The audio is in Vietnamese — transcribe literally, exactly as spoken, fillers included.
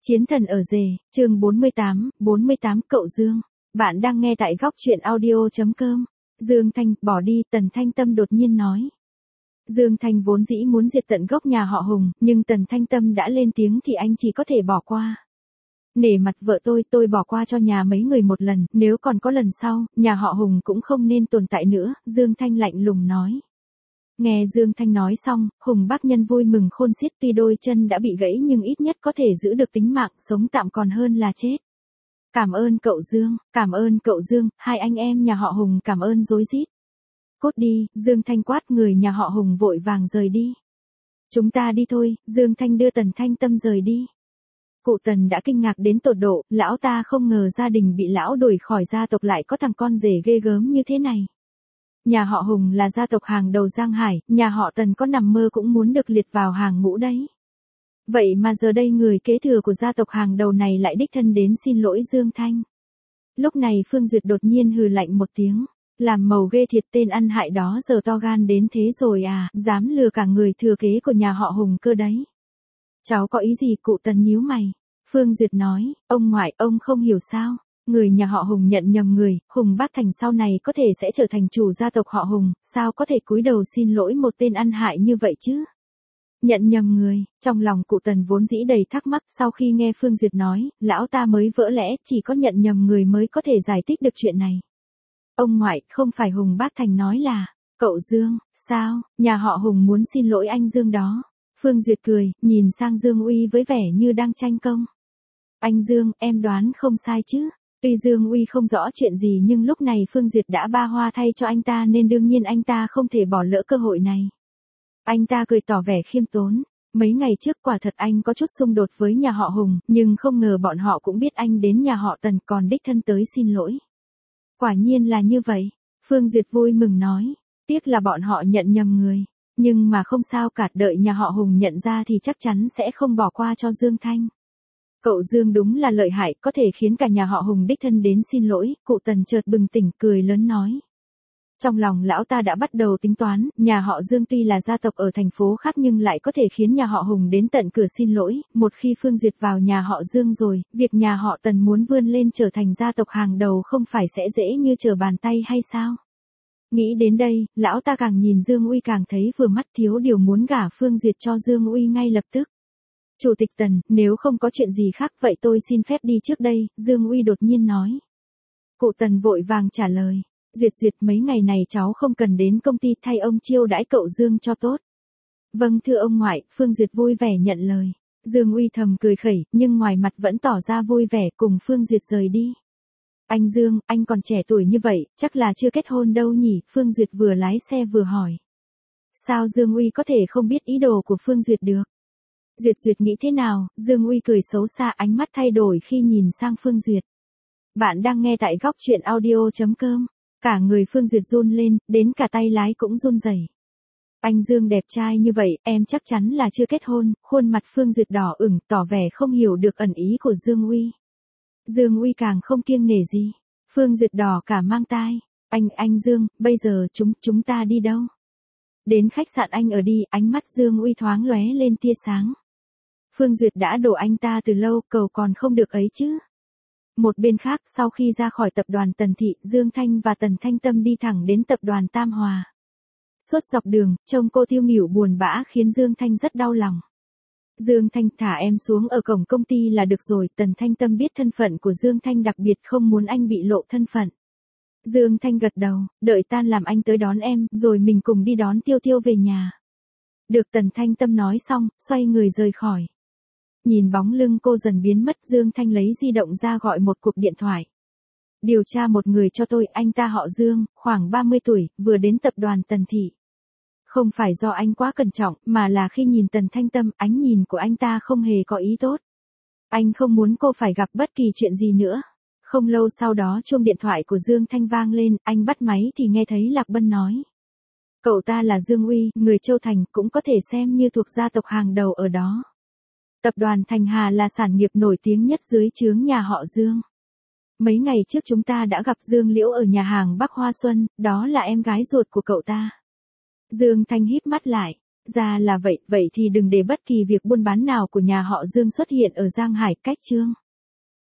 Chiến thần ở rể, chương bốn mươi tám, bốn mươi tám cậu Dương. Bạn đang nghe tại góc truyện audio.com. Dương Thanh, bỏ đi, Tần Thanh Tâm đột nhiên nói. Dương Thanh vốn dĩ muốn diệt tận gốc nhà họ Hùng, nhưng Tần Thanh Tâm đã lên tiếng thì anh chỉ có thể bỏ qua. Nể mặt vợ tôi, tôi bỏ qua cho nhà mấy người một lần, nếu còn có lần sau, nhà họ Hùng cũng không nên tồn tại nữa, Dương Thanh lạnh lùng nói. Nghe Dương Thanh nói xong, Hùng bác nhân vui mừng khôn xiết, tuy đôi chân đã bị gãy nhưng ít nhất có thể giữ được tính mạng, sống tạm còn hơn là chết. Cảm ơn cậu Dương, cảm ơn cậu Dương, hai anh em nhà họ Hùng cảm ơn rối rít. Cốt đi, Dương Thanh quát, người nhà họ Hùng vội vàng rời đi. Chúng ta đi thôi, Dương Thanh đưa Tần Thanh Tâm rời đi. Cụ Tần đã kinh ngạc đến tột độ, lão ta không ngờ gia đình bị lão đuổi khỏi gia tộc lại có thằng con rể ghê gớm như thế này. Nhà họ Hùng là gia tộc hàng đầu Giang Hải, nhà họ Tần có nằm mơ cũng muốn được liệt vào hàng ngũ đấy. Vậy mà giờ đây người kế thừa của gia tộc hàng đầu này lại đích thân đến xin lỗi Dương Thanh. Lúc này Phương Duyệt đột nhiên hừ lạnh một tiếng, làm màu ghê thiệt, tên ăn hại đó giờ to gan đến thế rồi à, dám lừa cả người thừa kế của nhà họ Hùng cơ đấy. Cháu có ý gì? Cụ Tần nhíu mày. Phương Duyệt nói, ông ngoại, ông không hiểu sao. Người nhà họ Hùng nhận nhầm người, Hùng Bác Thành sau này có thể sẽ trở thành chủ gia tộc họ Hùng, sao có thể cúi đầu xin lỗi một tên ăn hại như vậy chứ? Nhận nhầm người, trong lòng cụ Tần vốn dĩ đầy thắc mắc, sau khi nghe Phương Duyệt nói, lão ta mới vỡ lẽ, chỉ có nhận nhầm người mới có thể giải thích được chuyện này. Ông ngoại, không phải Hùng Bác Thành nói là, cậu Dương, sao, nhà họ Hùng muốn xin lỗi anh Dương đó. Phương Duyệt cười, nhìn sang Dương Uy với vẻ như đang tranh công. Anh Dương, em đoán không sai chứ? Tuy Dương Uy không rõ chuyện gì nhưng lúc này Phương Duyệt đã ba hoa thay cho anh ta nên đương nhiên anh ta không thể bỏ lỡ cơ hội này. Anh ta cười tỏ vẻ khiêm tốn. Mấy ngày trước quả thật anh có chút xung đột với nhà họ Hùng, nhưng không ngờ bọn họ cũng biết anh đến nhà họ Tần còn đích thân tới xin lỗi. Quả nhiên là như vậy. Phương Duyệt vui mừng nói. Tiếc là bọn họ nhận nhầm người. Nhưng mà không sao cả, đợi nhà họ Hùng nhận ra thì chắc chắn sẽ không bỏ qua cho Dương Thanh. Cậu Dương đúng là lợi hại, có thể khiến cả nhà họ Hùng đích thân đến xin lỗi, cụ Tần chợt bừng tỉnh cười lớn nói. Trong lòng lão ta đã bắt đầu tính toán, nhà họ Dương tuy là gia tộc ở thành phố khác nhưng lại có thể khiến nhà họ Hùng đến tận cửa xin lỗi, một khi Phương Duyệt vào nhà họ Dương rồi, việc nhà họ Tần muốn vươn lên trở thành gia tộc hàng đầu không phải sẽ dễ như trở bàn tay hay sao? Nghĩ đến đây, lão ta càng nhìn Dương Uy càng thấy vừa mắt, thiếu điều muốn gả Phương Duyệt cho Dương Uy ngay lập tức. Chủ tịch Tần, nếu không có chuyện gì khác vậy tôi xin phép đi trước đây, Dương Uy đột nhiên nói. Cụ Tần vội vàng trả lời, Duyệt Duyệt mấy ngày này cháu không cần đến công ty, thay ông chiêu đãi cậu Dương cho tốt. Vâng thưa ông ngoại, Phương Duyệt vui vẻ nhận lời. Dương Uy thầm cười khẩy, nhưng ngoài mặt vẫn tỏ ra vui vẻ cùng Phương Duyệt rời đi. Anh Dương, anh còn trẻ tuổi như vậy, chắc là chưa kết hôn đâu nhỉ, Phương Duyệt vừa lái xe vừa hỏi. Sao Dương Uy có thể không biết ý đồ của Phương Duyệt được? Duyệt Duyệt nghĩ thế nào? Dương Uy cười xấu xa, ánh mắt thay đổi khi nhìn sang Phương Duyệt. Bạn đang nghe tại góc truyện audio.com. Cả người Phương Duyệt run lên, đến cả tay lái cũng run rẩy. Anh Dương đẹp trai như vậy, em chắc chắn là chưa kết hôn, khuôn mặt Phương Duyệt đỏ ửng, tỏ vẻ không hiểu được ẩn ý của Dương Uy. Dương Uy càng không kiêng nể gì. Phương Duyệt đỏ cả mang tai. Anh, anh Dương, bây giờ chúng, chúng ta đi đâu? Đến khách sạn anh ở đi, ánh mắt Dương Uy thoáng lóe lên tia sáng. Phương Duyệt đã đổ anh ta từ lâu, cầu còn không được ấy chứ. Một bên khác, sau khi ra khỏi tập đoàn Tần Thị, Dương Thanh và Tần Thanh Tâm đi thẳng đến tập đoàn Tam Hòa. Suốt dọc đường, trông cô tiêu nghỉu buồn bã khiến Dương Thanh rất đau lòng. Dương Thanh, thả em xuống ở cổng công ty là được rồi, Tần Thanh Tâm biết thân phận của Dương Thanh, đặc biệt không muốn anh bị lộ thân phận. Dương Thanh gật đầu, đợi tan làm anh tới đón em, rồi mình cùng đi đón Tiêu Tiêu về nhà. Được, Tần Thanh Tâm nói xong, xoay người rời khỏi. Nhìn bóng lưng cô dần biến mất, Dương Thanh lấy di động ra gọi một cuộc điện thoại. Điều tra một người cho tôi, anh ta họ Dương, khoảng ba mươi tuổi, vừa đến tập đoàn Tần Thị. Không phải do anh quá cẩn trọng, mà là khi nhìn Tần Thanh Tâm, ánh nhìn của anh ta không hề có ý tốt. Anh không muốn cô phải gặp bất kỳ chuyện gì nữa. Không lâu sau đó chuông điện thoại của Dương Thanh vang lên, anh bắt máy thì nghe thấy Lạc Bân nói. Cậu ta là Dương Uy, người Châu Thành, cũng có thể xem như thuộc gia tộc hàng đầu ở đó. Tập đoàn Thành Hà là sản nghiệp nổi tiếng nhất dưới trướng nhà họ Dương. Mấy ngày trước chúng ta đã gặp Dương Liễu ở nhà hàng Bắc Hoa Xuân, đó là em gái ruột của cậu ta. Dương Thanh híp mắt lại. Ra là vậy, vậy thì đừng để bất kỳ việc buôn bán nào của nhà họ Dương xuất hiện ở Giang Hải, cách Trương